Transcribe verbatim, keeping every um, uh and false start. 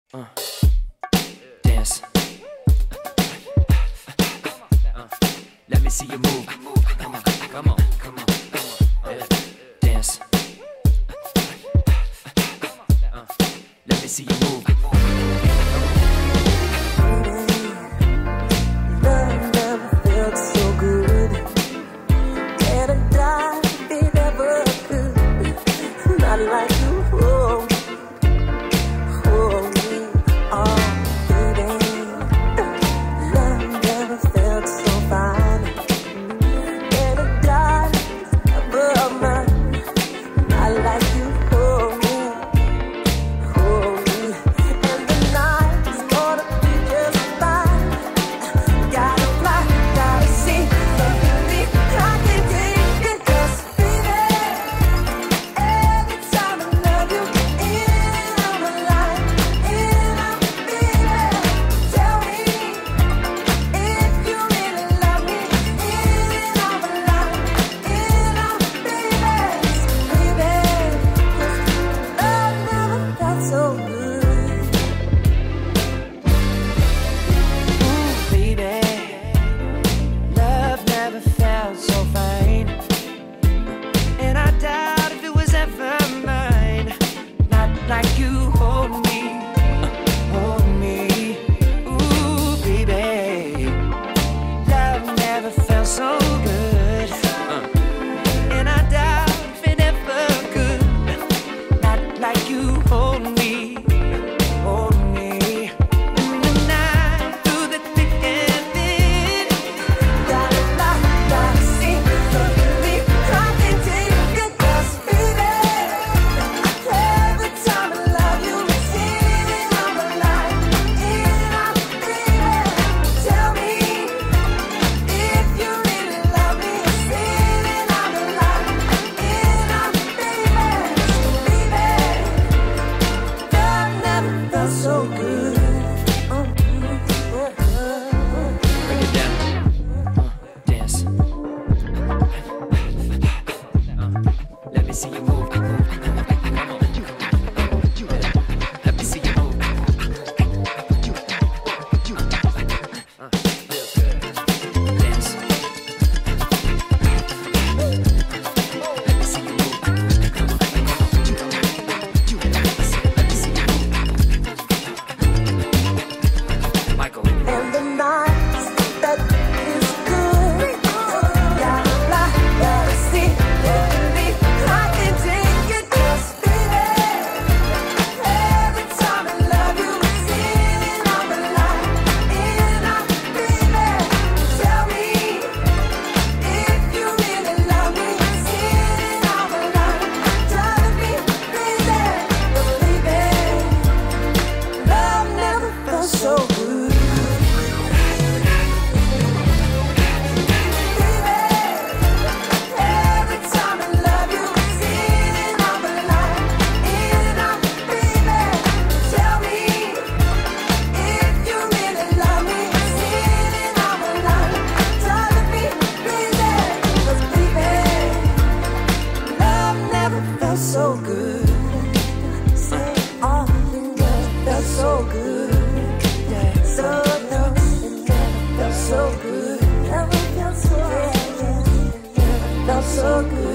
Uh, dance. Uh, let me see you move. Come on, come on, come on, come on. Yeah. Dance. Uh, let me see you move. Love never felt so good. Can't have died if it ever could. Not like you. Oh. So good, oh, it felt so good, yeah. So no, it never felt so good, never felt so good, never felt so good.